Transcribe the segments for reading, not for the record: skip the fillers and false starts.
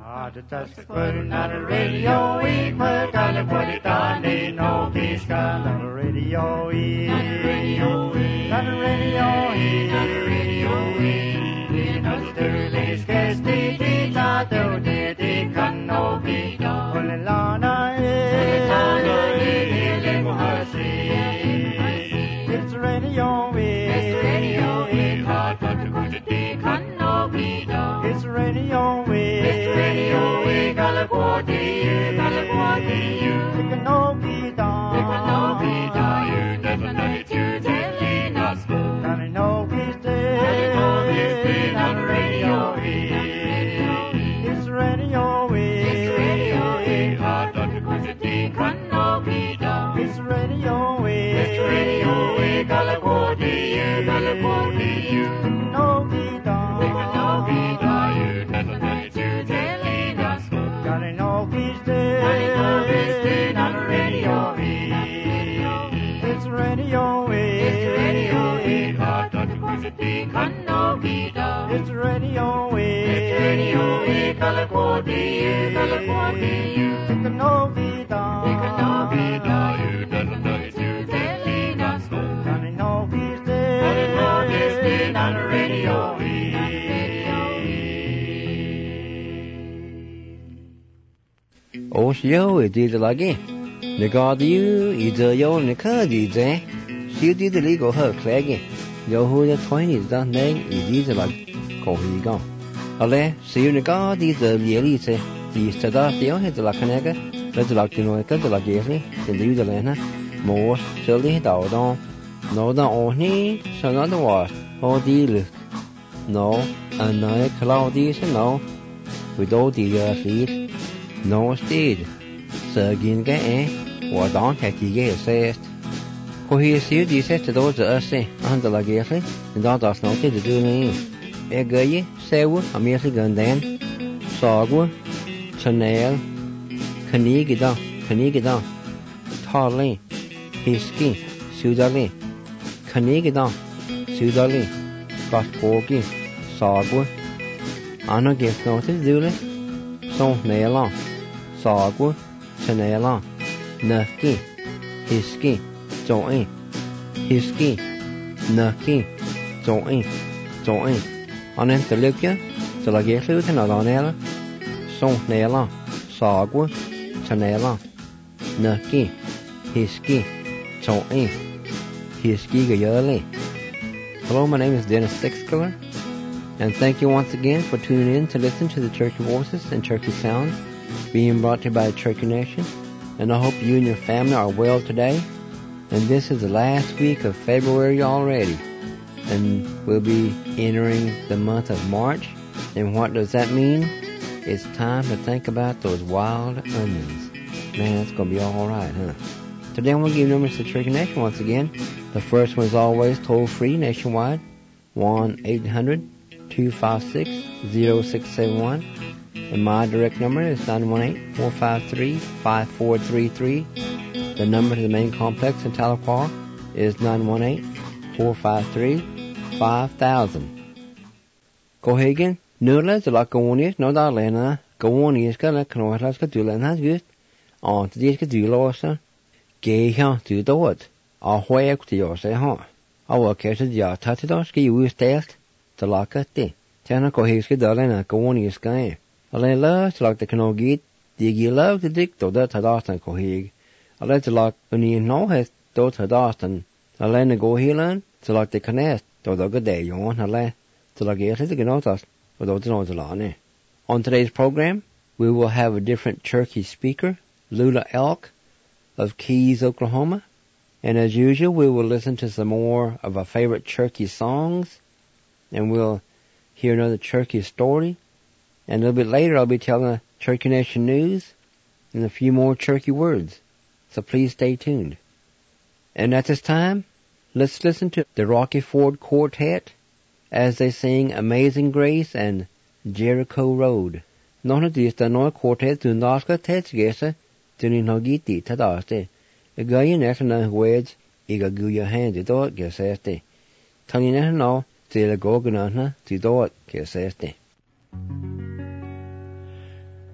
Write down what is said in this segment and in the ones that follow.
Not a radio, we put on the put it on the no peace gun. Not a radio, not a radio, not a radio, not a radio, not a sterling scarce the not the can no be done. Olelana, it's radio, it's radio, hard but to go to the can no be done. It's radio, it's radio, Galaquati, you can no be done. You can no be done. You never know to telling us. Can I know this day? On radio, it's radio, it's radio, hard not to go to the can no be done. It's radio, Galaquati, you can no be done. You can no be done. You never know to telling us. Can I know this day? On radio, it's radio, it's radio, hard not to go to the can no be done. It's radio, Galaquati, you can no be done. You can no be done. You never know to telling us. Can I know this day? On radio. Osio e di lagi. Ne god you I de yo ne ka di de. Si di de ligo her klage. Yo hu de 20 da ne I di de lag ko hi go. Ale si ne god di de li se. Di sta da de yo he de la kanega. Le de lag no ka de la geri. De li de lena. Mo se li da do. No da o ni sa na do wa. O di le. No anai cloudy se no. We do di si. No steed, Sergin Gay, or Don Hattie says. For he is here, he says to those of us, under la Gary, and that does not to do me. A gay, Sewa, a mercy gun then, Sagwa, Chanel, Canigida, Tarley, Hisky, Sudali, Canigida, Sudali, Gosporgi, Sagwa, Anna gets notice, Dule, so Nela. Sagwa, Chanela, Nucky, Hisky, Joey, Hisky, Nucky, Joey. On in the Lucia, the Lagesu and Alanella, So Nela, Sagwa, Chanela, Nucky, Hisky, Joey, Hisky Gayerly. Hello, my name is Dennis Sixkiller, and thank you once again for tuning in to listen to the Turkey Voices and Turkey Sounds being brought to you by Turkey Nation, and I hope you and your family are well today. And this is the last week of February already, and we'll be entering the month of March. And what does that mean? It's time to think about those wild onions. Man, it's going to be all right, huh? Today I'm going to give numbers to Turkey Nation once again. The first one is always toll-free nationwide, 1-800-256-0671. And my direct number is 918-453-5433. The number to the main complex in Tahlequah is 918-453-5000. Cohagen, Nula, the Laconius, no Darlena, Gawonius, Canoas, Cadulan has good. On to these Cadulosa, Gay Hunt to the wood. Or where to your say, huh? I will catch the jar, Tatidoski, you will test the Lacate. Tana Cohaska, Darlena, Gawonius guy. Alleen luister like de kanogiet, die je leuk de dik door dat hadasten kohig. Alleen te like wanneer je nou heeft door hadasten. Alleen de go hielen, te like de kanest door de gede jongen. Alleen te like eerst de genotas, door de noten lane. On today's program, we will have a different Cherokee speaker, Lula Elk of Keys, Oklahoma. And as usual, we will listen to some more of our favorite Cherokee songs, and we'll hear another Cherokee story. And a little bit later, I'll be telling the Cherokee Nation news and a few more Cherokee words. So please stay tuned. And at this time, let's listen to the Rocky Ford Quartet as they sing Amazing Grace and Jericho Road. None of these the Noah Quartet do not get together to Nogiti Tadaste. A guy in Etna words, Iga go your hand to do it, Geseste. Tony no, till the Goganana to do it, Geseste.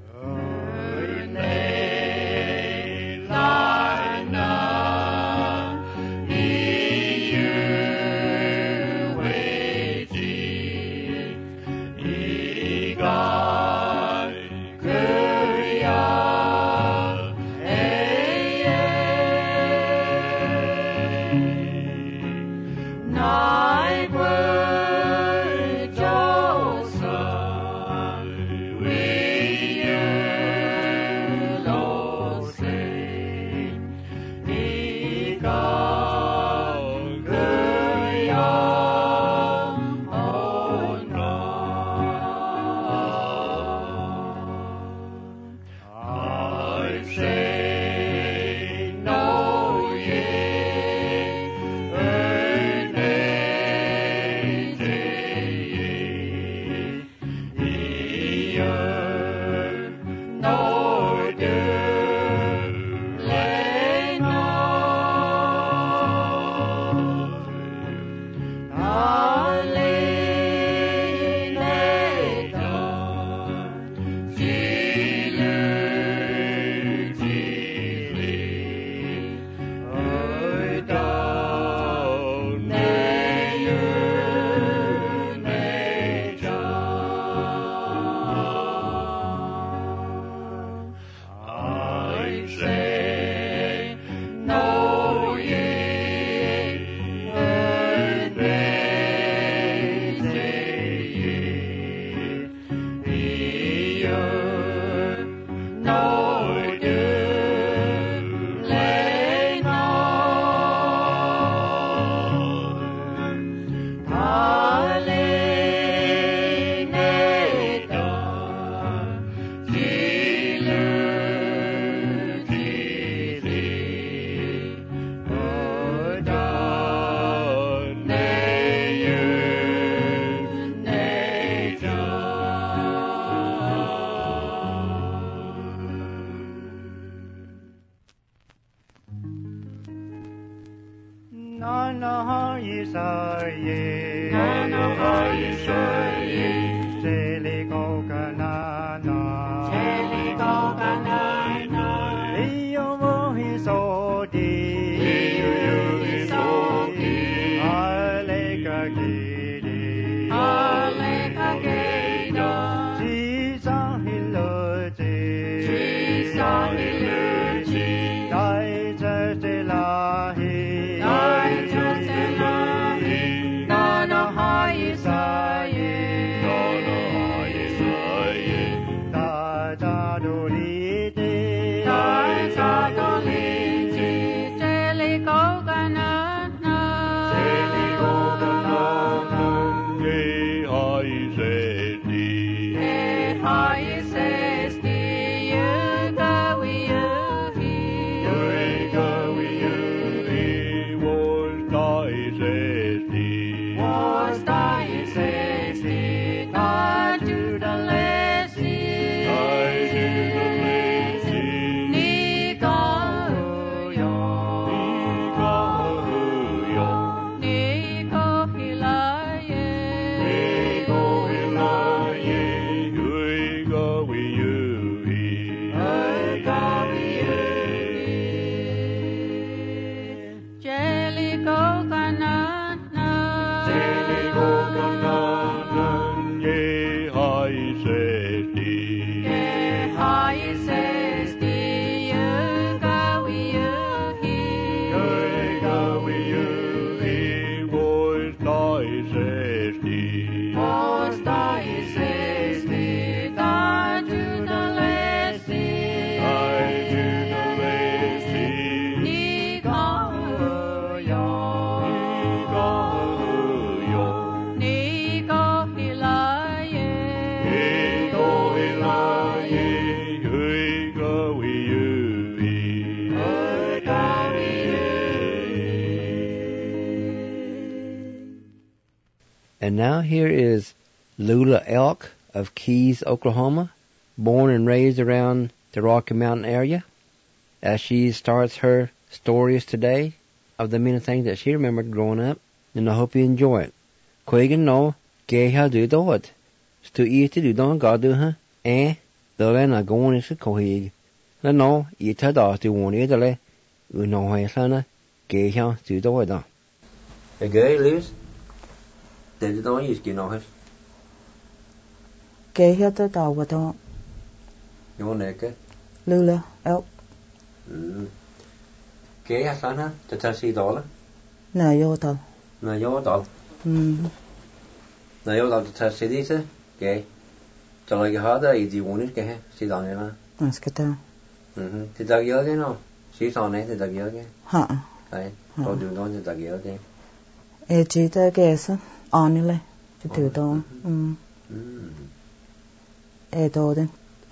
And now here is Lula Elk of Keys, Oklahoma, born and raised around the Rocky Mountain area, as she starts her stories today of the many things that she remembered growing up, and I hope you enjoy it. Quagan no, gay how do do it. Stu eat to do don't go do her, the len a going is a cohig. Le no, eat her dog to one either le, no hay sana, gay how do do it. A gay lives. They don't use you know it. Gay here the dog with all. You want naked? Lula Elk. Gay has sana to $30. No, you're done. No, you're done. No, you're done to $30. Gay. So like harder, you do want it, gay. She's on it, man. Let's get down. The dog you again, no? She's on it, the dog you again. Huh. Right. Or do not the dog you again. Edgy the guess. Honestly, to do that. Edodin,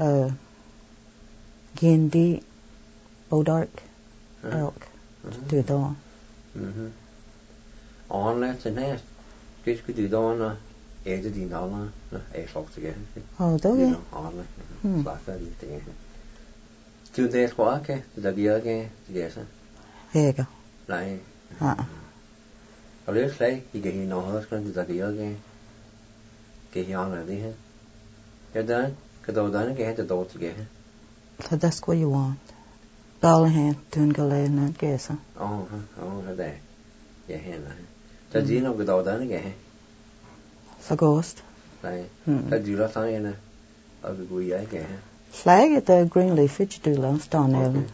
Gindi, Bodark, Elk, to do that. On let's and nest. Just could do that det din alder, slår til det okay. Slakker lidt det. Du det tror ikke, det der bliver ikke, det er så. Ikke. Nej. Ja. Og det er slag, I kan hende noget, skal det der bliver ikke. Kan I andre det her? Ja, der kan du da ikke have det dog til her. So that's what you want. Balhan, Tungalena, Gesa. Det er. Ja, hende. Så det er noget, der ikke have. Så ghost. Nej. Så dyrer sådan en, og vi går i ikke have. Flag the Greenleaf Fitch Dula, Starnell.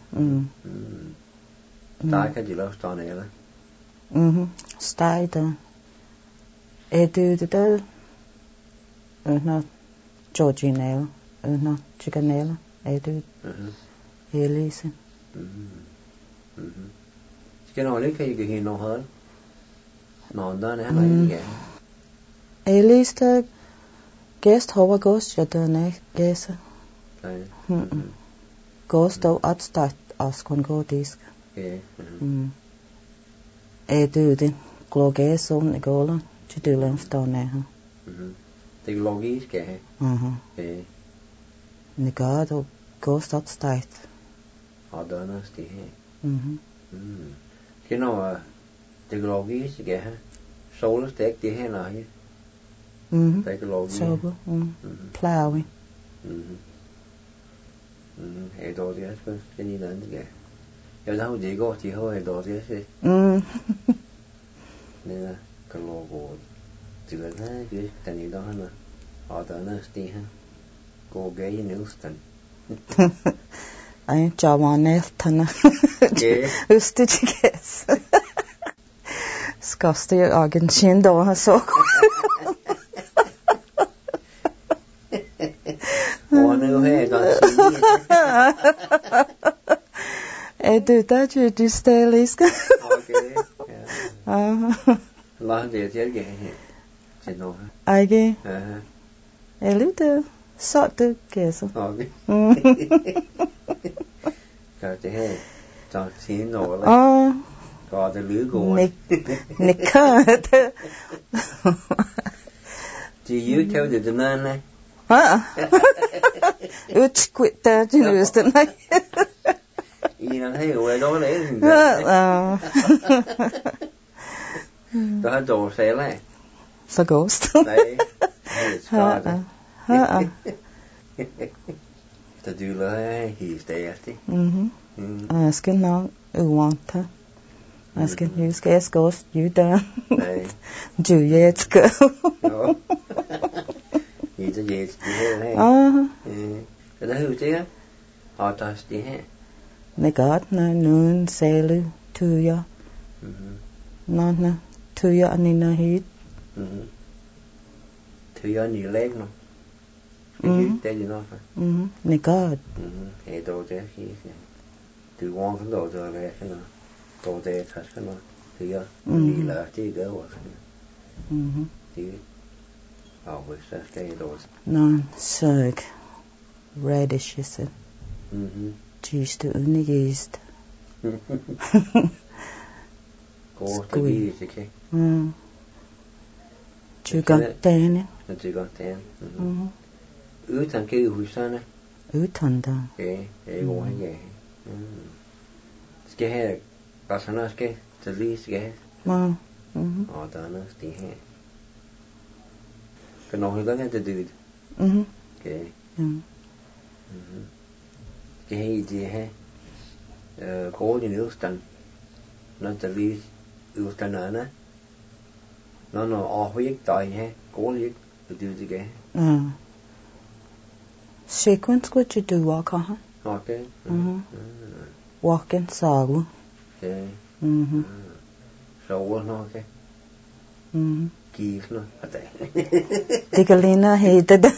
Der kan de lave Starnell. Stejder. Det der. Nå, Georginale. Nå, Chicanelle. Det. Elise. Skal du ikke kan hende noget hold? Nå, der er han ikke. Elise, gæst håber ghost, jeg der ikke gæse. Nej. Ghost og atstart os kun gå disk. Det glogæs om i gålen, til det langt står nær. Det er logisk, ja. Det gør det, ghost atstart. Og der er noget sted her. Skal du det er logisk, ja. Solestek, det her nej. Det er logisk. Sober. Plowing. Hey, dog det er sgu den i landet, ja. Jeg ved, at det går til højre, dog det er fedt. Nede kan lov til at have det, den i dag, og der er noget sted her. Gå gæt i Nielsen. Ej, Javan Eltana. Østetiges. Skaste i Argentin, da han så. Og nu her, der du der, du stælisk. Okay, ja. Lad det til at her. Til noget. Ikke? Lidt så det gæser. Okay. Gør det her. Så til noget. Gør det lydgående. Nikker det. De er jo til det dernede. Utskvitt der til Østen. I den her jo er dårlig æden. Der har dårlig sæler af. Så ghost. Nej, det er skadet. Så du lader helt stærkt. Jeg skal nok uvante. Jeg skal huske, jeg skal også der. Nej. Du jeg skal. Jo. Det er det her. Så der er det her. Og der er det her. Det godt, når nogen sæler tuger. Når tuger anina hit. Tuger ni læg nu. Det er det nok. Det godt. Det er det her. Du går kan dog til at lære sådan noget. Dog det er tasker noget. Tuger. Ni lærer det gør også. Det og hvis der skal jeg dog. Non-sug radishes. Just the unigist. Går det lige ikke? Tjugantane. Tjugantane. Utan kan du husene? Utan da. Ja, det går ikke. Skal have hvad sådan skal til lige skal have. Og der er noget det her. Kan du ikke have det dyrt? Okay. Skal have det her. Går det i udstand. Når der lige udstanderne. Når overhovedet der her. Går det ikke. Det dyrt ikke. Sequence what you do walk on. Okay. Walk in sagu. Okay. Så okay. Gives nu. Det kan Lena hedde det.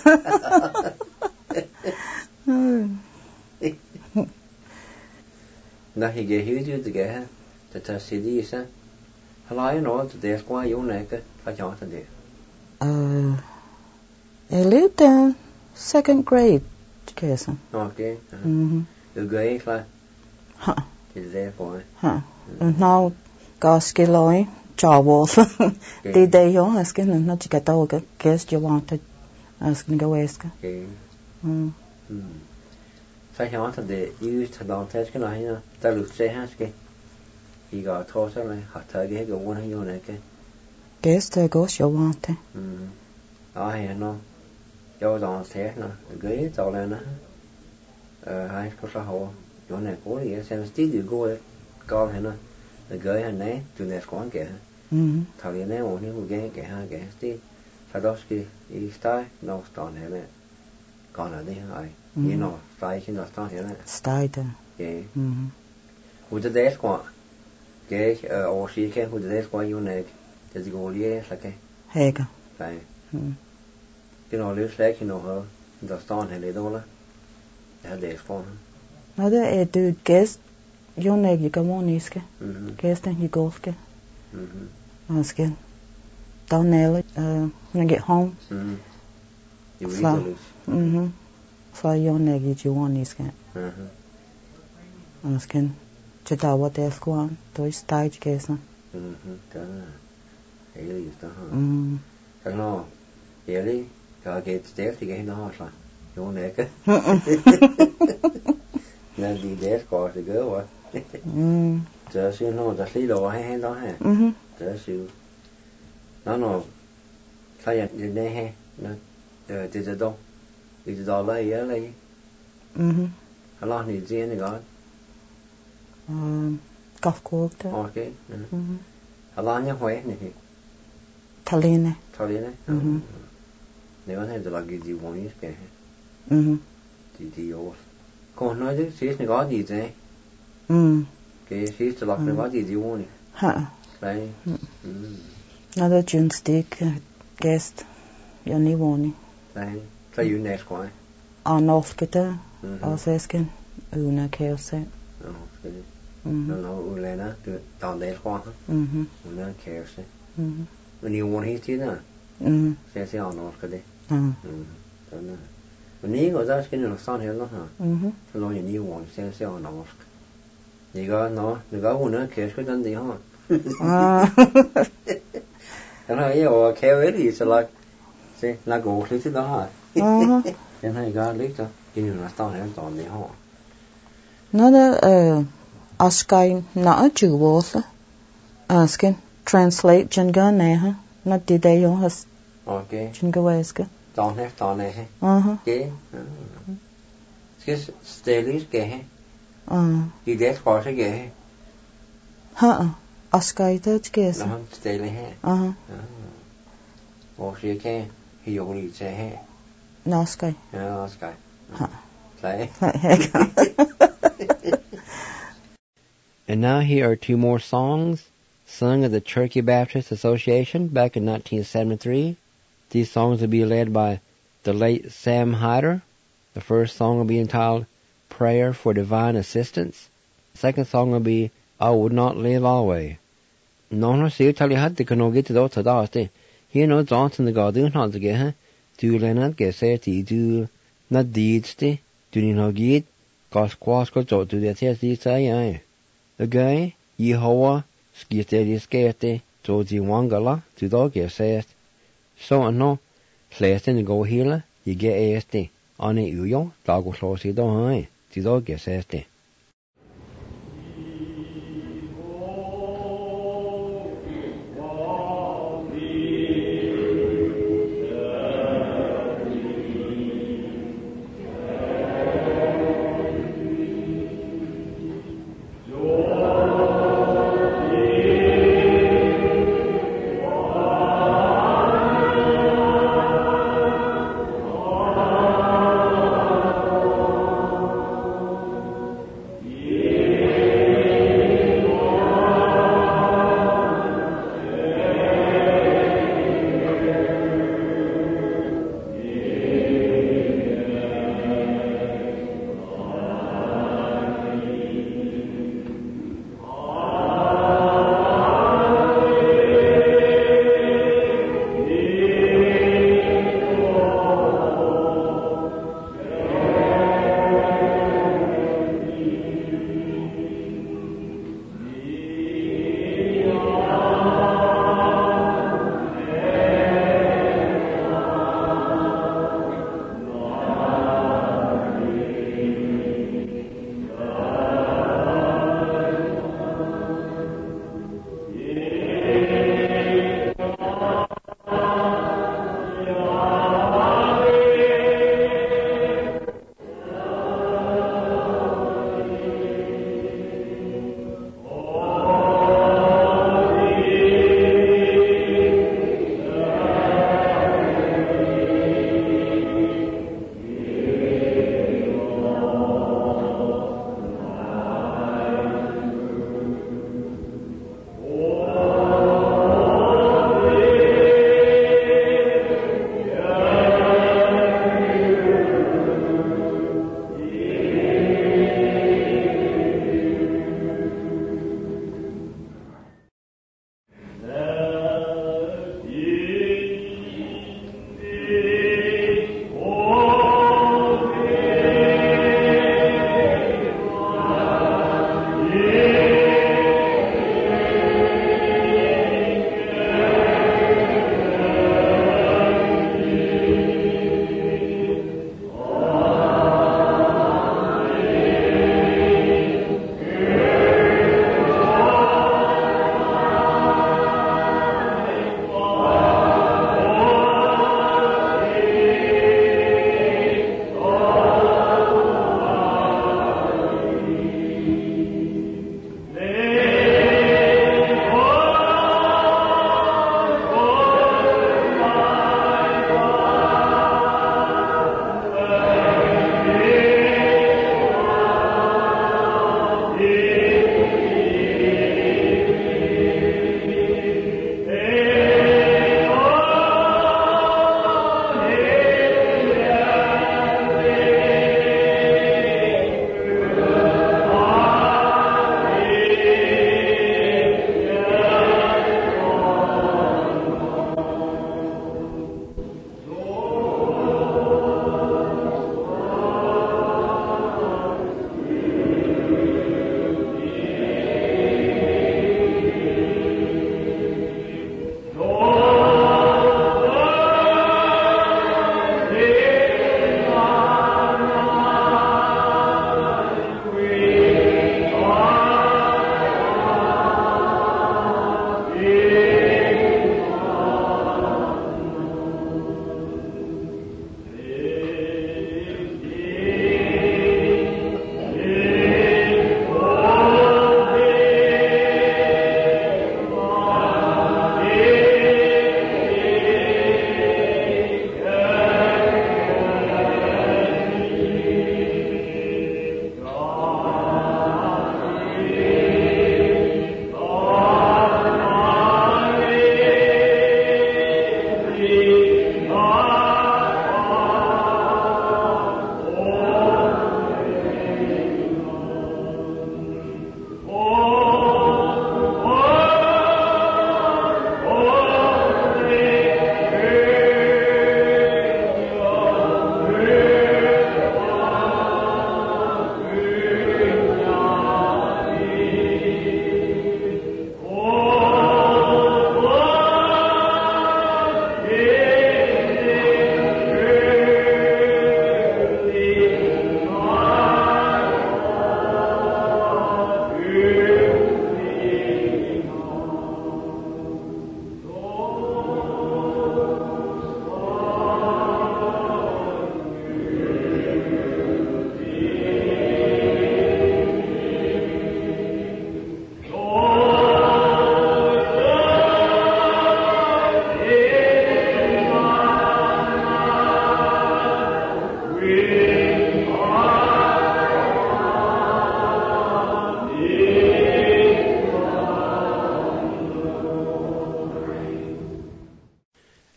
Når jeg giver helt ud det her, det tager sig lige så. Har jeg noget til det, skulle jeg jo ikke have gjort det. Jeg levede second grade, kan jeg sige. Okay. Du gør ikke klar. Det er det for mig. Og nu ganske løg, Chawal. Di day yo asking not to get all guess you wanted asking go ask. Sa hán de use to don test can I da lu say haske. He got toss like hata ge go one you neke. Guess to go you wanted. I no. Yo don test na. Ge to le na. Hai ko sa ho. Yo ne ko ye sen still go go hena. The guy had name to next one get. Tell you name on him again, get her against the Sadowski, East Eye, no stone in it. Gone at the high. You know, striking the stone in it. Stide. Yeah. Who the day squat? Gay, or she came who the day squat you neck. Does it go yes, like a Hager. Fine. You know, looks like you know her, the stone had it all. That day squat. Mother, a dude guess. You neg you come on iske. Kesten you golfke. Asking. Don't nail it. When I get home. You will lose. So you neg you want iske. Asking. Chita what else go on? Do you stage kesten? Really is the no. Really? Gotta get stairs to get in the house. You neg. Now the death course to go what? Just you know, just little hand on hand. Just you. No. Say it, did they have? No, did it do? Did it all lay early? How long did you see God? Golf court. Okay. How long you wait? Taline. They don't have to like give you one year. Did you? Come on, no, she's not God, did they? Okay, she's to lock the body, do you want it? Right? Another June stick guest, you need one. Right. So you next one? On off guitar, I was asking, Una chaos set. Oh, good. No, Ulena, down there, one. Una chaos set. When you want to see that? Says on off good. When you was asking in the sun here, no, so long you need one, says on off. You got no, you got one case with the horn. And I or carry so like say like go to the heart. And I got later in the stone on the horn. Another asking not a Jew was asking translate Jangana, not did they has okay. Jingawaska. Don't have done it. Okay. Just stay gay. You get what again? Askai guess. Stay here. Or she can. He only say here. No sky. No sky. Play. And now here are two more songs sung at the Cherokee Baptist Association back in 1973. These songs will be led by the late Sam Hyder. The first song will be entitled Prayer for Divine Assistance. The second song will be I Would Not Live Always. No, see, tell you how to go get to those today. Here no Johnson the God do not get, do Leonard get said do not deeds, do not get, cause quas go to the test say, the guy, Yehovah, skitty skate, to the wangala, to dog get said. So no, place in the go healer, you get ASD. On it, you dog will close it on, to dog get said.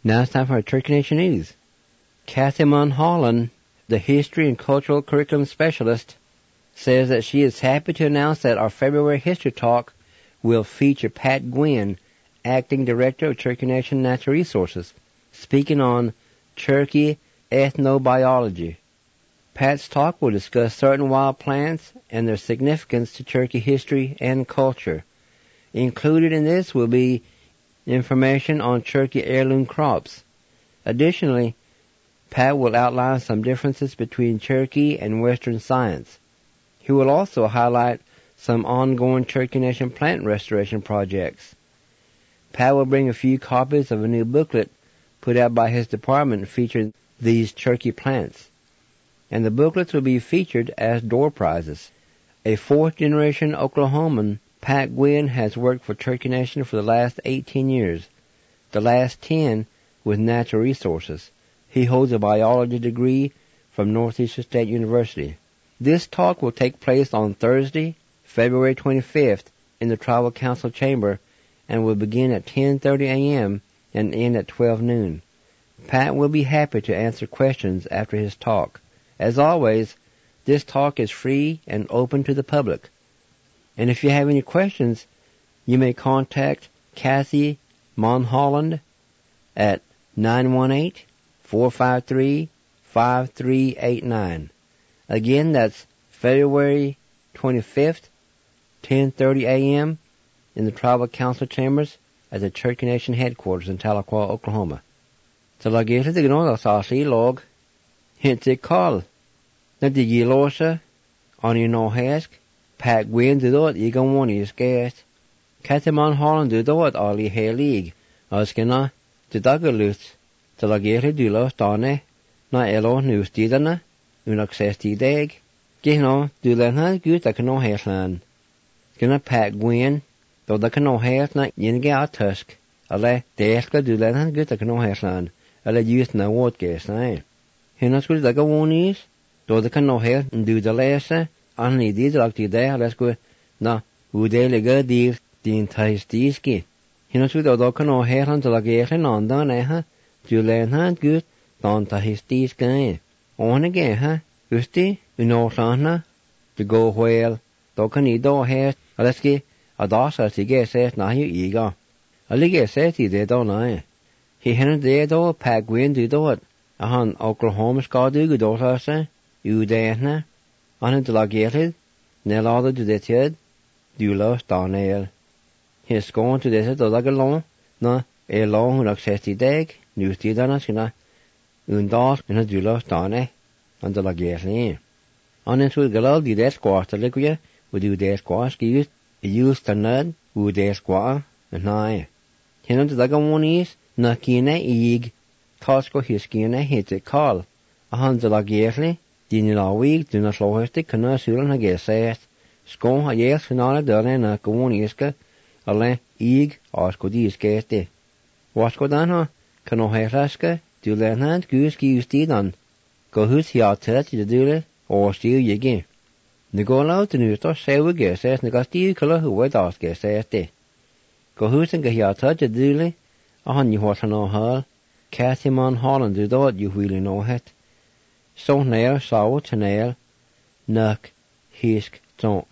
Now it's time for our Turkey Nation News. Kathy Mulholland, the History and Cultural Curriculum Specialist, says that she is happy to announce that our February History Talk will feature Pat Gwynn, Acting Director of Cherokee Nation Natural Resources, speaking on Cherokee ethnobiology. Pat's talk will discuss certain wild plants and their significance to Cherokee history and culture. Included in this will be information on Cherokee heirloom crops. Additionally, Pat will outline some differences between Cherokee and Western science. He will also highlight some ongoing Cherokee Nation plant restoration projects. Pat will bring a few copies of a new booklet put out by his department featuring these Cherokee plants. And the booklets will be featured as door prizes. A fourth-generation Oklahoman, Pat Gwynn has worked for Cherokee Nation for the last 18 years, the last 10 with natural resources. He holds a biology degree from Northeastern State University. This talk will take place on Thursday, February 25th in the Tribal Council Chamber and will begin at 10:30 a.m. and end at 12 noon. Pat will be happy to answer questions after his talk. As always, this talk is free and open to the public. And if you have any questions, you may contact Kathy Mulholland at 918-453-5389. Again, that's February 25th, 10:30 a.m. in the Tribal Council Chambers at the Cherokee Nation Headquarters in Tahlequah, Oklahoma. Så la gete det gnål sasi log hinte call. Na digi losa on you no hask. Pat Gwynn do dot igan one is gas. Kathy Mulholland do dot ali he league. Askena to dagalus. Så la gete do lo stane. Na elo nu stidana. Unaccess ti dag. Gino do len ha gut I no haslan. Skena Pat Gwynn do da no has na yinge a tusk. Ale deska do len ha gut I no haslan. Ale use na what gas na. Hina skul daga one is. Do da no has do the lesa. Anni did like the day, let's go. Na, udele gadi din taistiski. Hina skul do no has on to la gehen on da ha. Do len ha gut don taistiski. On again, ha? Usti, sana, to go whale, do can I do hair, Aleski, a dosa to get set na you eager. A ligger set he did on I. He hadn't there do, Pat Gwynn do it. A han Oklahoma ska do good dosa, you there, na? On it la gated, nel other to that head, do lost on ale. He's going to this like a long, na, a long accessi dag, new steed on us, Undas in a dulo stane, and the lagerni. On into the galal di des quarter liquia, would you des squash used the nud, would des squaw, and nigh. Hinna the lagamonis, nakina eeg, Costco hiskina hit it call. A hand the lagerni, din la week, do not slow hestic, can not sulan a guess says. Scone a yes, and on a done a gawoniska, a le eeg, osco dis geste. What's go down, can no heraska? Du len hand gus giusty dan. Go hus hi tet de dule or stil yegi. Ne go laut de nuto sewe geses ne gasti kala hu wet as geses de. Go hus en hi tet de dule a han you what no hal. Kathy Mulholland do dot you really know het. So nail saw to nail. Nuck hisk ton.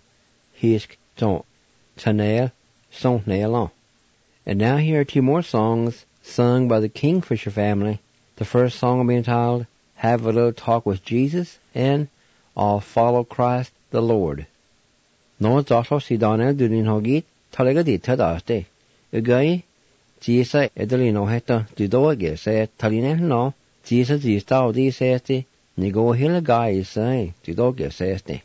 Tanail so nail on. And now here are two more songs sung by the Kingfisher family. The first song will be entitled, Have a Little Talk with Jesus, and I'll Follow Christ the Lord. No Joshua si Daniel durin hogit, talaga di tadaste. Ugay, Jesus edalino heta, dudoge se taline no, Jesus is tau di sesti, nigo hila guy say, dudoge sesti.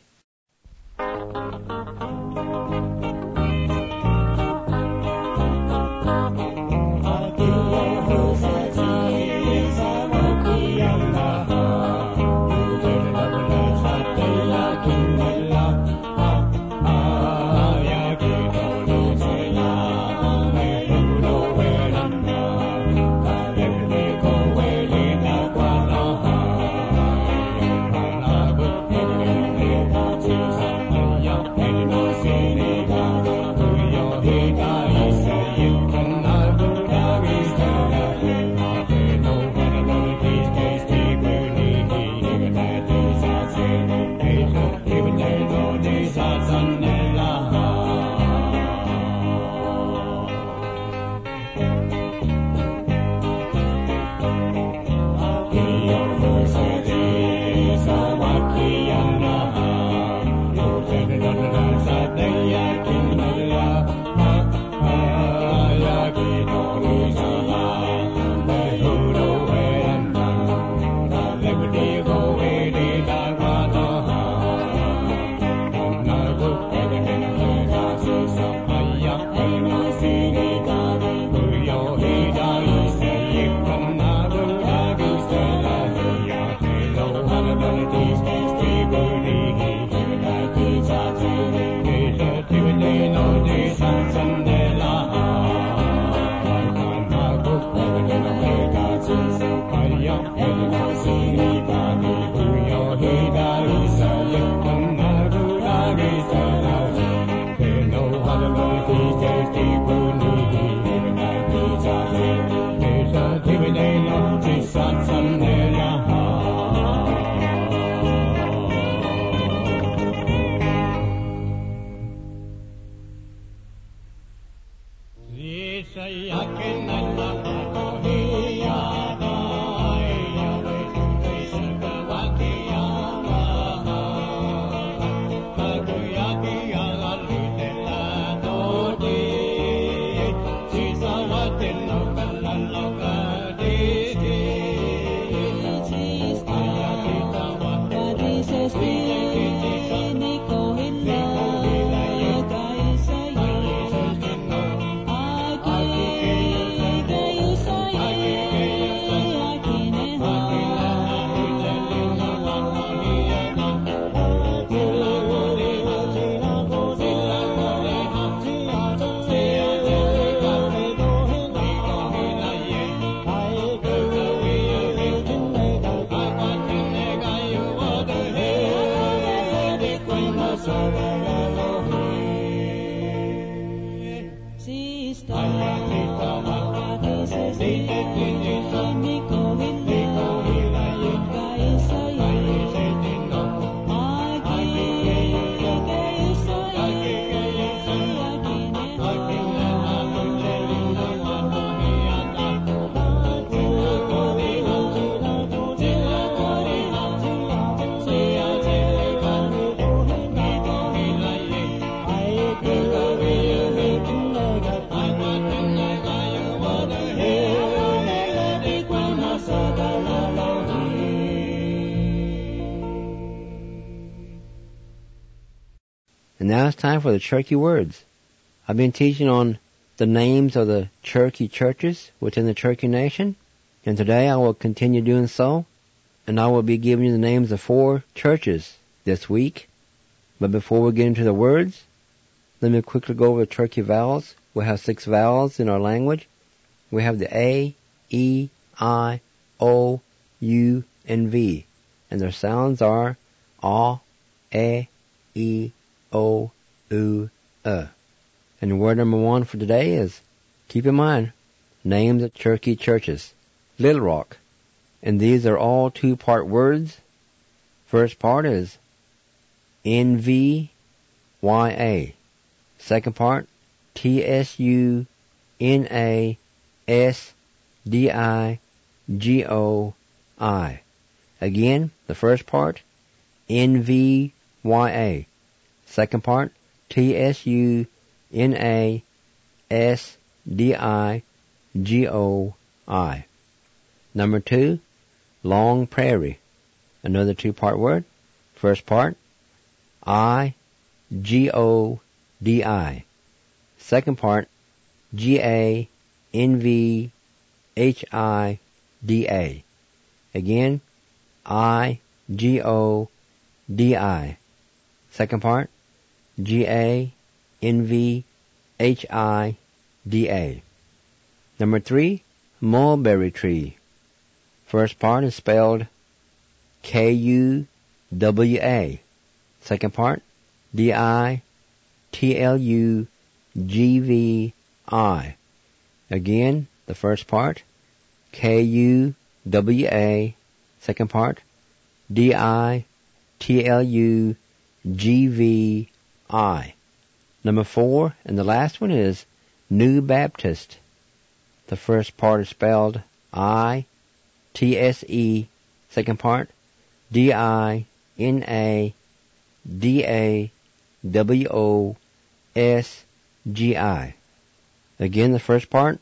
And now it's time for the Cherokee words. I've been teaching on the names of the Cherokee churches within the Cherokee Nation, and today I will continue doing so, and I will be giving you the names of 4 churches this week. But before we get into the words, let me quickly go over the Cherokee vowels. We have 6 vowels in our language. We have the A, E, I, O, U, and V, and their sounds are A, E, O, U, And word number 1 for today is, keep in mind, names of Cherokee churches. Little Rock. And these are all 2-part words. First part is N-V-Y-A. Second part, T-S-U-N-A-S-D-I-G-O-I. Again, the first part, N-V-Y-A. Second part, T-S-U-N-A-S-D-I-G-O-I. Number 2, Long Prairie. Another 2-part word. First part, I-G-O-D-I. Second part, G-A-N-V-H-I-D-A. Again, I-G-O-D-I. Second part, G-A-N-V-H-I-D-A. Number 3, Mulberry Tree. First part is spelled K-U-W-A. Second part, D-I-T-L-U-G-V-I. Again, the first part, K-U-W-A. Second part, D-I-T-L-U-G-V-I. Number 4, and the last one is New Baptist. The first part is spelled I-T-S-E. Second part, D-I-N-A-D-A-W-O-S-G-I. Again, the first part,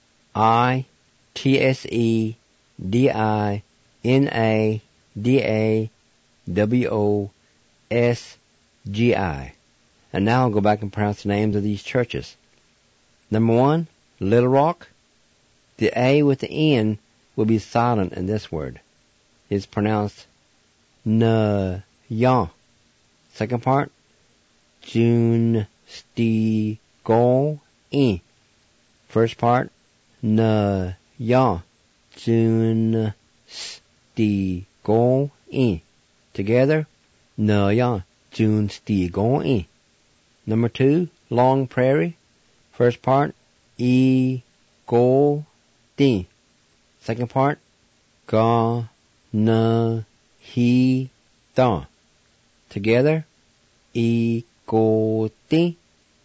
I-T-S-E-D-I-N-A-D-A-W-O-S-G-I. And now I'll go back and pronounce the names of these churches. Number 1, Little Rock. The A with the N will be silent in this word. It's pronounced N-Ya. Second part, Jun-Sti-Go-In. First part, N-Ya. Jun-Sti-Go-In. Together, N-Ya. Jun-Sti-Go-In. Number 2, Long Prairie. First part, E-Go-Din. Second part, Ga-Na-Hi-Da. Together, E-Go-Din,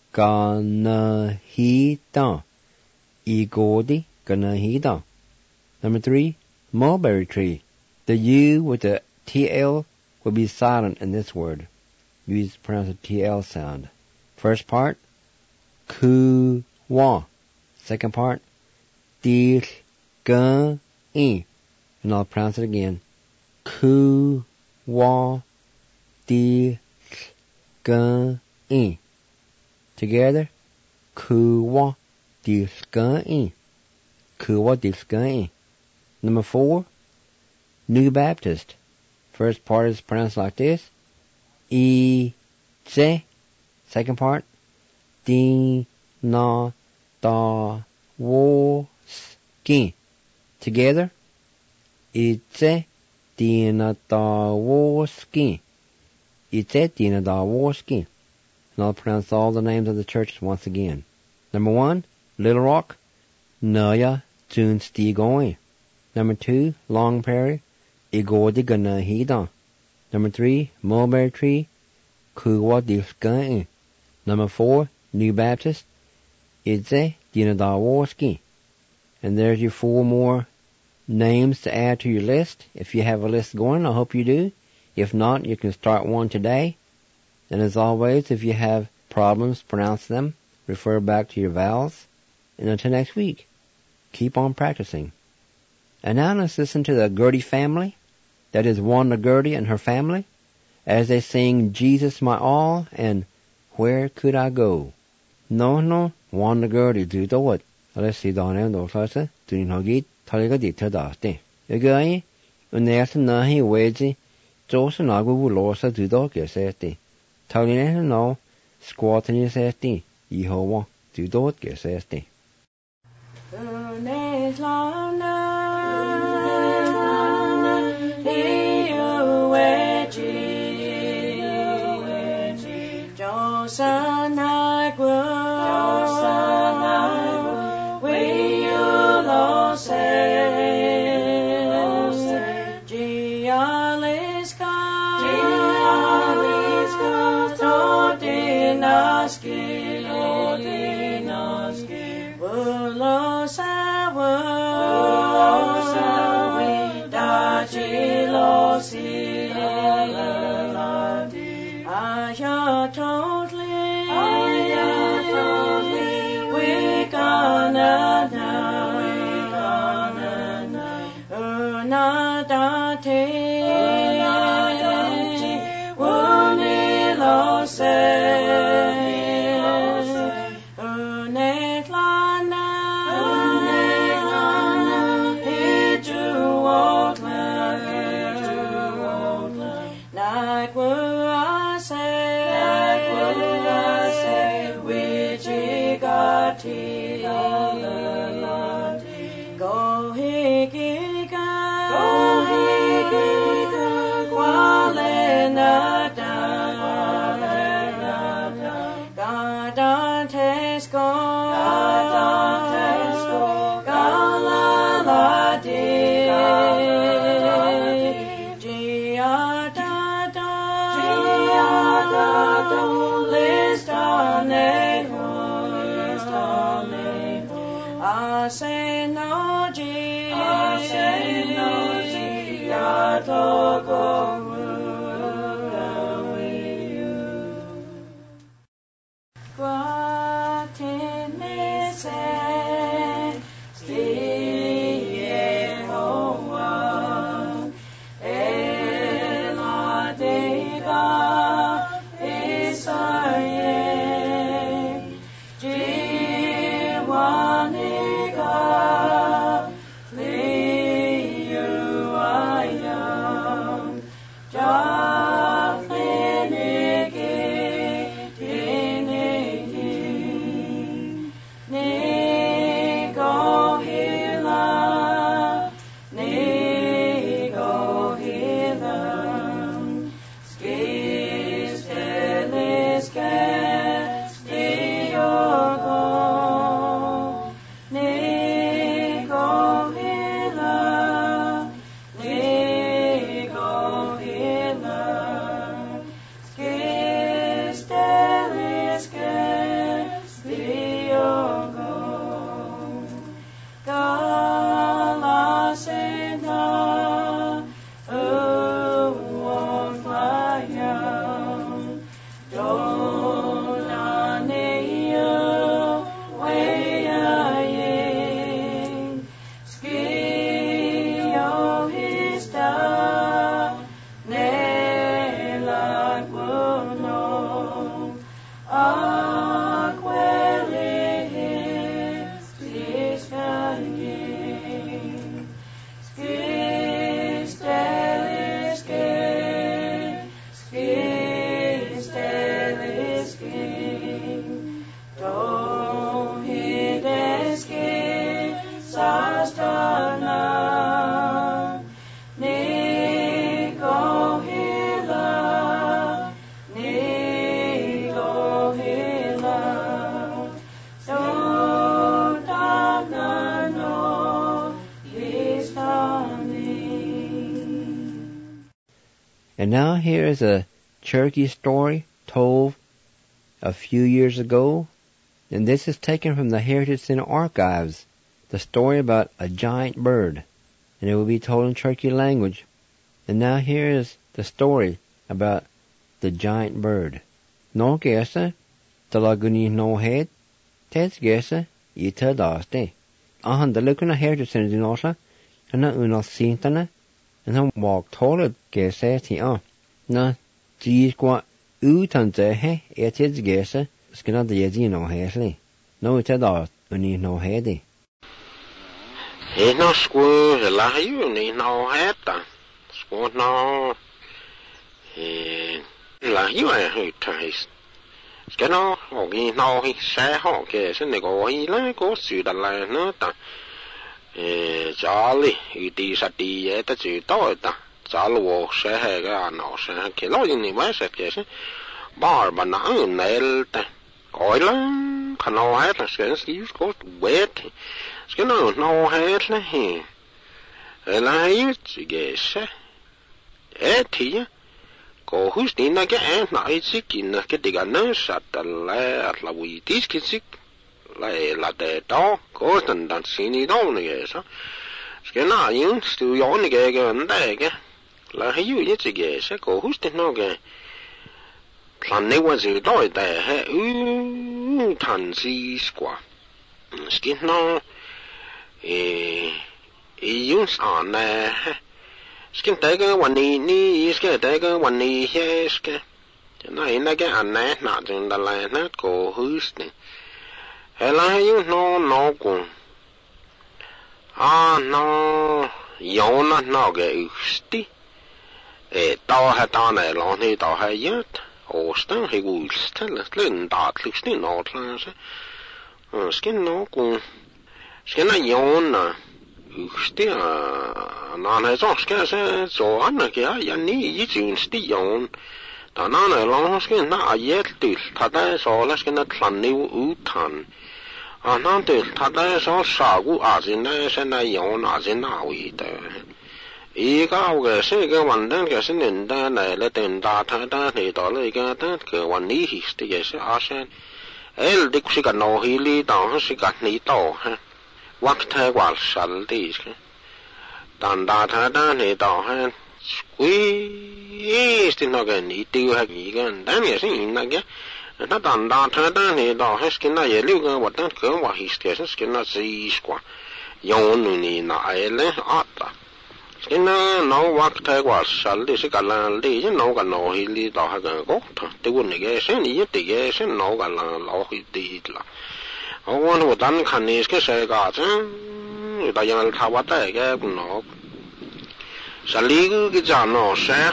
Ga-Na-Hi-Da. E-Go-Din, Ga-Na-Hi-Da. Number 3, Mulberry Tree. The U with the TL will be silent in this word. You pronounce the TL sound. First part, Ku-Wa. Second part, Di-Ga-In. And I'll pronounce it again. Ku-Wa, Di-Ga-In. Together, Ku-Wa, Di-Ga-In. Ku-Wa, Di-Ga-In. Number 4, New Baptist. First part is pronounced like this. I-tse. Second part. Di-na-da-wo-ski. Together. I-tse. Di-na-da-wo-ski. I-tse. Di-na-da-wo-ski. And I'll pronounce all the names of the churches once again. Number 1, Little Rock. Naya Tun Stigoi. Number 2, Long Prairie. Igordigana Hida. Number 3, Mulberry Tree. Kuwa Dilskai. Number 4, New Baptist. Idze Dinadaworski. And there's your 4 more names to add to your list. If you have a list going, I hope you do. If not, you can start one today. And as always, if you have problems pronouncing them, refer back to your vowels. And until next week, keep on practicing. And now let's listen to the Gertie family, that is Wanda Gertie and her family, as they sing Jesus My All and Where Could I Go? No, Wanda Gertie do the what? Let's see, Donna, those closer, doing her gate, Taliga dictator. Again, when there's nahi wedgie, Joseph Nagu will also do the get safety. Talina no, squatting your safety, Yehovah, do the get safety. Jiwanika And now here is a Cherokee story told a few years ago, and this is taken from the Heritage Center archives, the story about a giant bird, and it will be told in Cherokee language. And now here is the story about the giant bird. No gesa, the laguni no head, tes gesa, ita daste. Ahan the look in the Heritage Center dinosa, and na unal sintana, and han walk taller gesa ti on. Na, geez qua utan te he, tis gesa, skina the yezi no hesli. No ita da, uni no heady. He no squaw, la you ni no heta. Squaw no. La you a who ties. Skano, or he no he say hawk, yes, and they go he like go through the line, no. Charlie, it is at the at the daughter. Charlie walk say, no, say, kill in the west, yes. Barber now nailed. Oiler, can no head, as you go wet. Skano, no head, he. La you, guess. Here. Go who's in again, I sick in a getting a nurse at the la we teach sick. La de dog, goes and don't see it only, yes. Skana, you still yon again and there. La you yet guess, go who's the no gay. Plan was a doy there, tansy squaw. Skin no, use on there. Skin dagger one knee, skin dagger one knee, yes. And I ain't again, and that not in the land, not go who's the. Hell, you no go. Ah, no, Yona no get usty. Dog had done a long head or her yet. Austin, he will tell us, little dark, listening all class. Skin no go. Skin a Yona. Still, non has all scarce, so I'm not here, need you still on. The non along skin not yet till Tada's all let's get a clanny utan. And until Tada's all sagu as in there, and I yawn as in now either. Ega, say, go one then guessing in there, let in data that he dolly got that go one knee, he's the yes, I said. El Dick, she got no hilly down, she got neat all, huh? What tag was shall these? Done that had done it all, and squeezed in again, he do have again, then you see, again. And not done that had done it all, his skin, I look what that girl was his scarce, skin, not see squaw. Yon in the island, otta. Skin, no what tag was shall this galan, you know, no, he lead or have a goat. They wouldn't guess any, yet the guess, and no galan, law he did. I want to done can is say got the young Tawata gave no. Saligu gets on no say,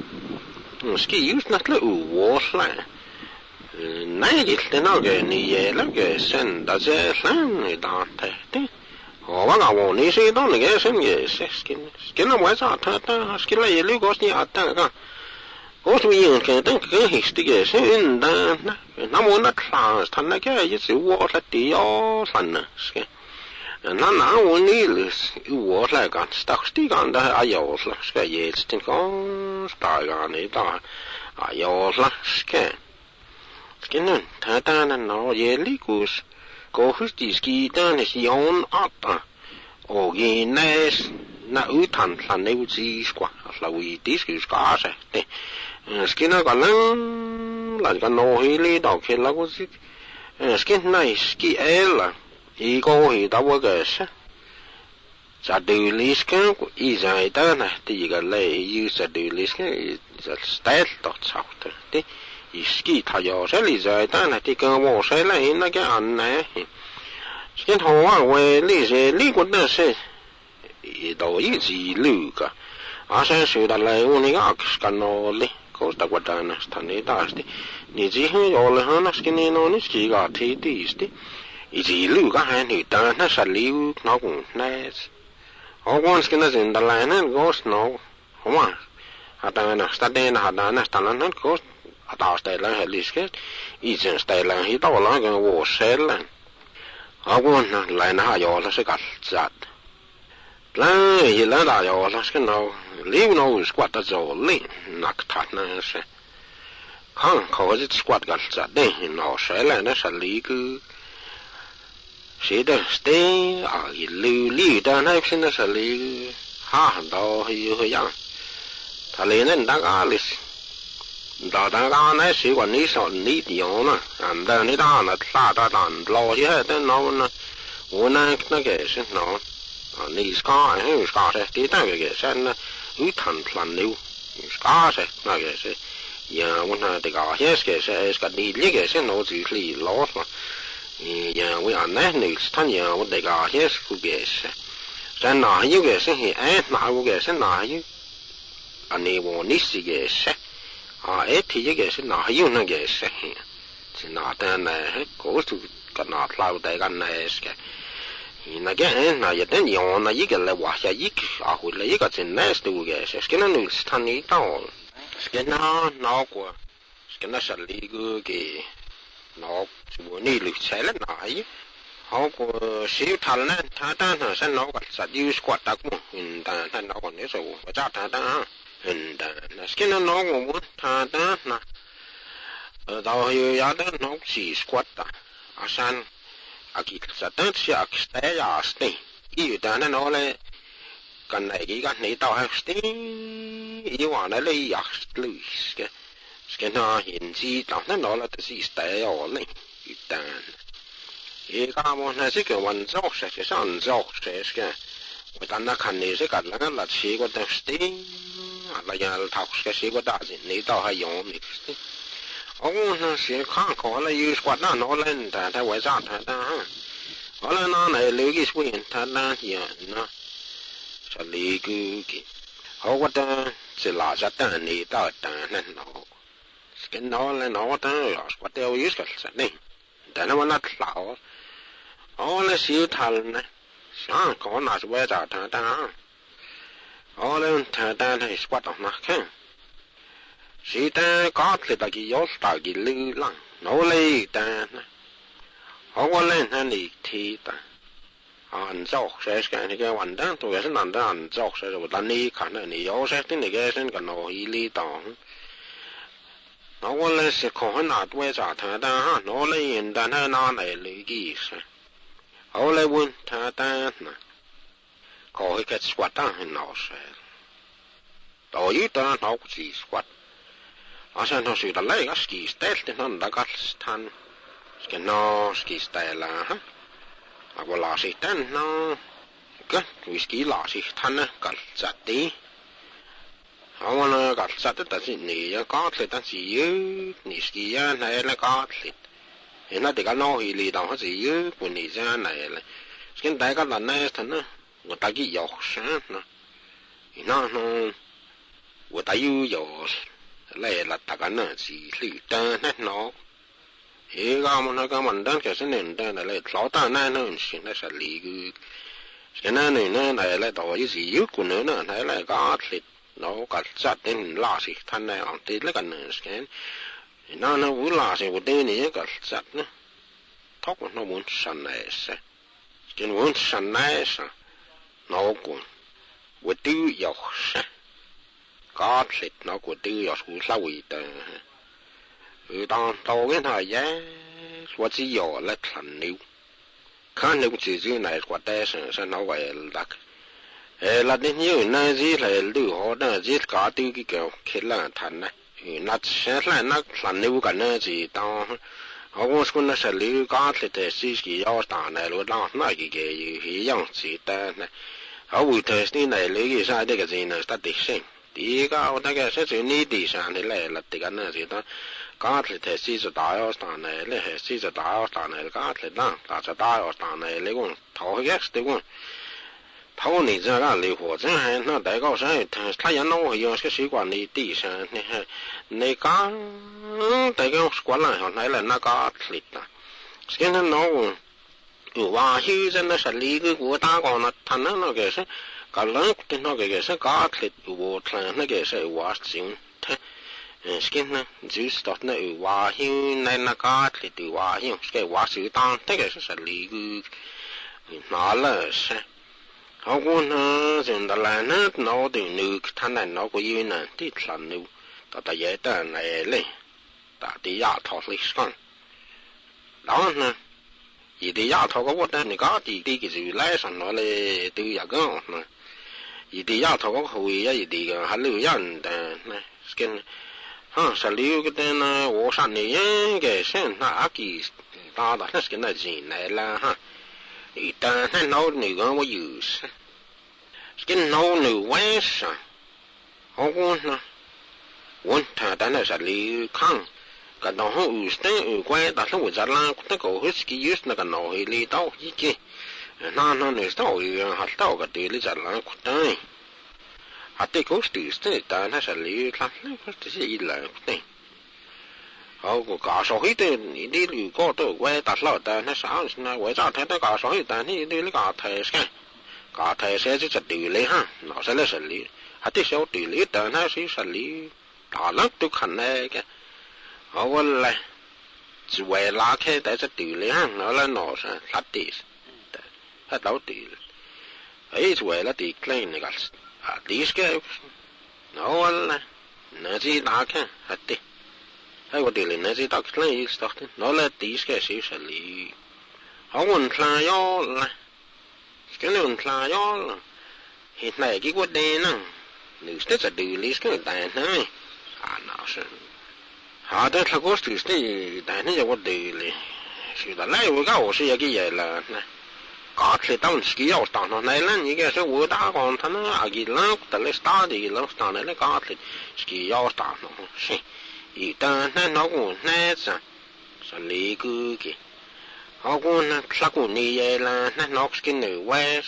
ski used not to wash land. Nay, the no get like send as a fan, don't take. Oh, well, I won't easy, don't guess, and yes, skin away out, skill a little goes near attack. Go to you can think he's the guess in the. No one that class, Tanaka, it's a water at the all sun. And now only is water like on stuck stick on the ayos, like yes, think on stag on it. Ayos, like skin, Tatan and no yearly goose. Go who's the ski done is the own up. Oh, ye nice, not utan, and they would see squat, like we discuss cars. Skinner got like a no hilly dog killer was it. Skin nice, ski ella. He go he double guess. Sadu Liska is I done at the lay use a do Liska is a style dot out. He ski tayo is I done at the girl was a lane again. Skin ho away, Lizzie, liquid nurse. It all easy, Luca. I say, should I lay only ox canoli. The Guadana Stanley Dusty. Nizzy, all the Hannah skinny on his key got tasty. Is he look and he done as a leave no nice. All one skinners in the line and goes no. One. Hadana studying Hadana Stalan and goes at our style and Lisket. Each and style and he all like a war sell and I won't line high all as a got that. Lai la da yo la ska no live no squat da zo li nak tat na se kan ko ji squat gal za de no se la na sa li ku se da ste a yi li da na sin na sa li ha do hi ho yang ta le nen da ga li da ga na se quan ni so ni di yo na an da ni da na sa da dan lo ye da no na wo na ke se no ni ska se ti ta ke sen u tan plan nu ska se na ke se ya una de ga yes ke se ska ni li ke se no ji li lo ma ya we an na ni tan ya wo de ga yes ku ke se sen na yu ke se hi na wo ke se na yu ani wo ni si ke se ti ke se na yu na ke se si na ta na ko tu ka na tlau de ga na ke na ge na ya den yo na yi ge le wa ya yi a hu le yi ga chen na stu ge se ske na nu stan ni ta ske na na ko ske na sha li gu ge na chu ni lu che le na yi ha ko shi ta na ta ta na san na ga sa yu squat ta ku in ta ta na ko ne so wa ta ta ta in da na ske na na ko mu ta ta na da yu ya da na chi squat ta a san aki satan si akste ya ste I dana no le kan nei ga nei ta ha ste I wa na le ya luis ke ske na hin ji ta na no la ta si ste yo le I dan I ga mo na si ke wan zo se ke san zo se ske wa dan na kan nei se ka la la chi ko ta ste la ya ta ke si ko da ji nei ta ha yo mi ste na si kan ko la yu squat na no len ta ta wa za ta ta Ola na na le gi swin ta na ya na sa le gu ki ho wa ta se la za ta ni ta ta na no sken no le no ta ya squat te yu ska sa ni ta na wa na la o le si thal na sa ko na sa wa za ta ta o le ta ta na squat na ka si ta ka le ta gi yo sta gi lu lang no le ta na我嘞那里提的，按照谁讲那个完蛋，都也是难的按照谁我但你看了你有谁的那个先跟我一里当，我嘞是看那多少他的哈，我嘞现在那哪来累积是，我嘞问他的呢，搞一个swat当很老实，到有的老是swat，而且他说的那个 ski style 的那个他。Ske no ski style ha abo la si tan no ka whisky la si tan kal chati awala kal chati ta si ni ya ka tle ta si yu ni ski ya na la ka tle ena de ka no hi li da ha si yu pu ni ja na la skin dai ka la na ta na wo ta gi yo shan na ina no wo ta yu yo la ta ka na si li ta na no ga mo na ga man dan ke sen nen dan le lo ta na no sin na sa li gu sen na ne na le to yi si yu ku ne na le ga tlit no ka chat den la si than na on ti le kan ne sken na na wu la si wu de ni ka chat na thok no mun san na se sken mun san na sa no ku wu tu yo sa ga tlit no ku tu yo su sa wi ta当到跟他也说只有来看牛，看牛自己来说带上是那个那个，那的牛那只来路好那只家都给叫开了谈呢，那现在那看牛个那只当，我说那是牛家里的自己要打来路当那个有样子的呢，我的是那牛个啥这个子呢，他的性，第一个我那个是就你的上的来了，这个那是当。家里头是大要上来咧，是大要上来家里啦，大要上来你讲头一个是讲头你这个离火真系那大高山，他人弄有些习惯你地上你讲大家惯了上来了那家里啦，现在弄话去真的是离个国大讲那他那个是，个人的那个是家里我看那个是话情。skin na juice dot na wa hi na na ka li tu wa hi ske wa su tan te ke sa li gu na la se họ cũng dừng đó là nó từ nữ thanh này nó có gì nè thì là nữ ta dễ ta này lên ta đi giả thọ lịch con đó nè gì đi giả thọ có vấn đề này có thì đi cái gì lấy sản nó là từ giả cái nè gì đi giả thọ có hồi gì đi cái hắn lưu nhận nè cái sản lưu cái tên vô sản này cái sen na kỳ ta đó cái này gì này là ha thì ta nấu nữ có có use cái nấu nữ quá sao họ cũng muốn thà ta là sản lưu khang cái đó họ use đấy quay ta không có giá là ta có hết cái use là cái nấu thì đi đâu chứ nó này tao hạt tao cái đấy là giá là cũng đấy hạt đấy có từ đấy ta nó sản lưu khang nó có gì là cũng đấy họ có cả số hết đấy đi lưu có tôi quay ta lo ta nó sao nó quay ra thế ta cả số hết ta đi đi cả thầy sẽ cả thầy sẽ chỉ từ lấy ha nó sẽ là sản lưu hạt đấy số từ lấy ta nó sẽ sản lưu đó là tôi khăn này cái họ có là chỉ quay lá cái tại sao từ lấy ha nó là nó sẽ phát đi hết đâu từ ấy chỉ quay là từ cái này cái đi cái nó là nó chỉ đá cái hết đi hay có từ lên nó chỉ đá cái này nó là đi cái sự xử lý họ muốn là do là cái này muốn là do là hiện nay cái vấn đề nè nếu sẽ từ lý cái này này nó sẽ họ đã là có từ này tại nó có từ lý sự là lại với cái sự cái gì là có thể tao ski ở tao nó này là những cái số đã còn thằng nó cái là tại là start thì là start này có thể ski ở tao nó ý ta nó cũng nè sao xử lý cứ kì họ cũng là cũng như là nó cái nữ west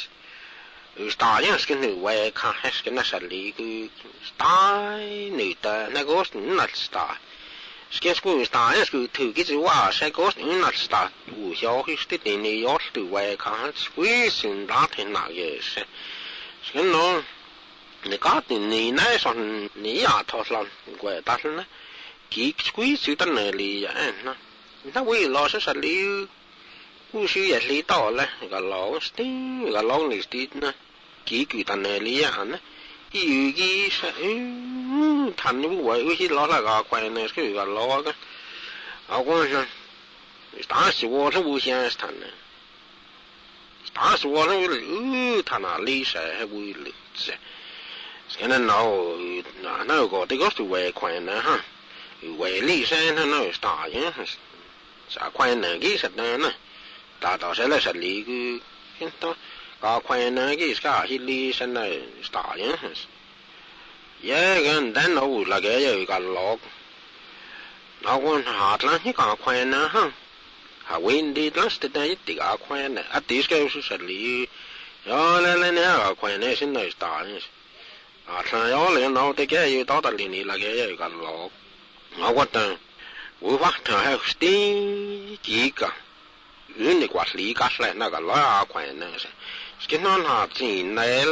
start những cái nữ west khác cái nó xử lý cứ start nữ ta nó có nó start cái school start cái thứ cái gìว่าใช้ก็nó start 我小学的年龄要是外看为什么那天那个是cái nó你搞的你那上你呀头上怪但是呢几规矩的那里呀那那为老师说里故事也里到了个老师个老师的呢几句的那里呀呢有个是谈的我有些老那个关呢是个老个我说当时我是无限谈的当时我是他那里是还为了这现在那个这个是外关呢哈外里山它那大人啥关呢个是呢大到现在是里个现在个关呢个是个里山呢大人也跟咱老那个有一个老那我下了那个关呢哈还问的当时的一这个关呢这个是里要来那个关呢现在是大人他要来那这个有到达里那个有一个老我觉得无法他还是几个人的管理干来那个老关呢是跟他进来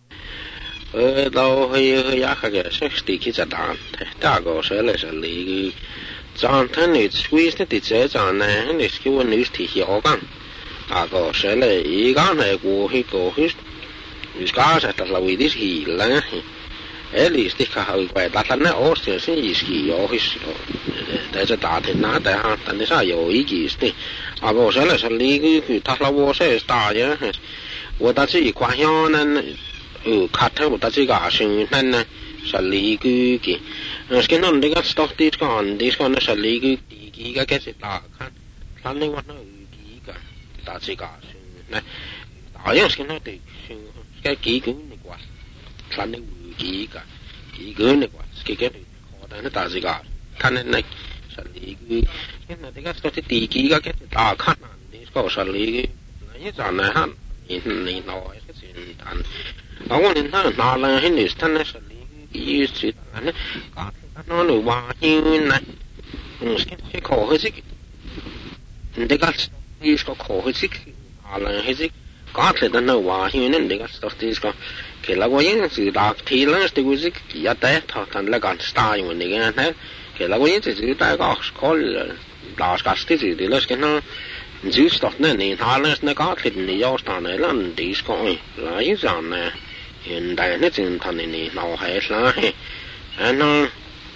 到会呀个是地去在打大个是来是里张他你吹的这张呢你是我你提小讲大个是来一讲来过去你讲是得了为的是了Elis tikka halpaa tällä ostin sen iski johis tässä taatin näitä tänne saa jo ikisti avo sellaisa liiky tällä vuosesta ja vuota si kwahonan katha vuota si kaasin tänne sa liikyki sken on diga stottit kan diskon sa liiky kiika kesita kan tänne vuonna kiika taasi kaasin nä ajan sken no tiksin cái kiikyn ni kwa tänne kỹ cái này quá cái họ đang nó tạo gì cả thanh này xử lý cái này cái số thì kỹ cái ta khăn thì có xử lý cái dạng này hắn nhìn nói cái chuyện thành ông nên nó là cái này thanh này xử lý cái chuyện này nó nổi bao nhiêu này cái khổ hơi xích cái có khổ hơi xích là hơi xích có thể là nó bao nhiêu nên cái số thì có cái là cái gì đó thì là cái gì cái đấy thằng là cái style mà cái này cái là cái gì đại có là cái gì thì là cái nó Just dat nee, alles na gaat in jouw staan land die schoon. La je dan in daar net in dan in nou hij sla. En dan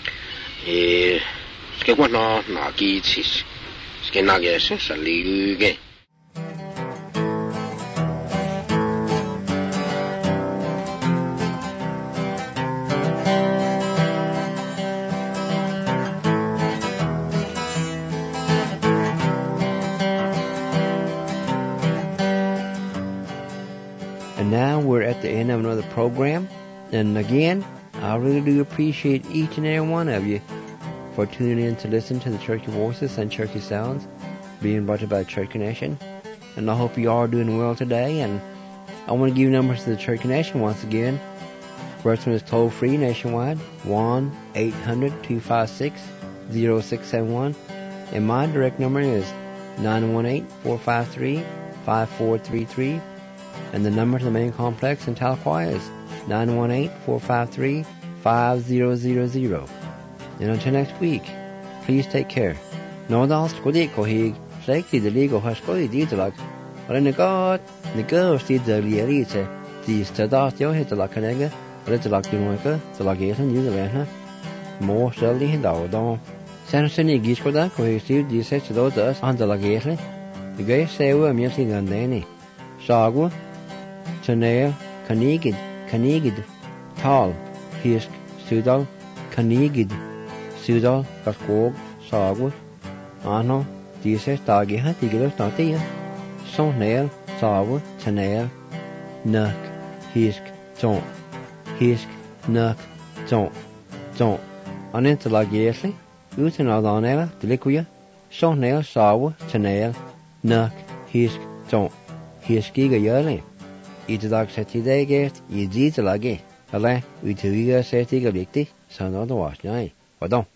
skik wat nou na gietjes. Skik na gese saliuge. And now we're at the end of another program. And again, I really do appreciate each and every one of you for tuning in to listen to the Cherokee Voices and Cherokee Sounds being brought to you by Cherokee Nation. And I hope you are doing well today. And I want to give you numbers to the Cherokee Nation once again. First one is toll free nationwide, 1-800-256-0671. And my direct number is 918-453-5433. And the number to the main complex in Tahlequah is 918-453-5000. And until next week, please take care. No dal skodi kohig, slekti de ligo haskodi didalag. But in God, the girls did the liarite, the stadat yo hit the lakanega, but the lakunoka, the lagation you the lena. More steadily in Dawdon. Sanasini Giskoda, kohig steve, the sets to us on the lagation. The gay say we're missing on Danny. Sagwa. Tanea, Kanigid, Tal, Hisk, Sudal, Kanigid, Sudal, Kaskog, Sagwa, Ano, Dise, Dagiha, Digilus, Natia, Sonnail, Sawa, Tanea, Nuk, Hisk, Jon, Hisk, Nuk, Jon, Anintalagierly, Utanadonella, Deliquia, Sonnail, Sawa, Tanea, Nuk, Hisk, Jon, Hiskiga Yerly. Idag seti deget, I dit lagi. Alle, utuiga seti galikti, sanad wasnai. Wadon.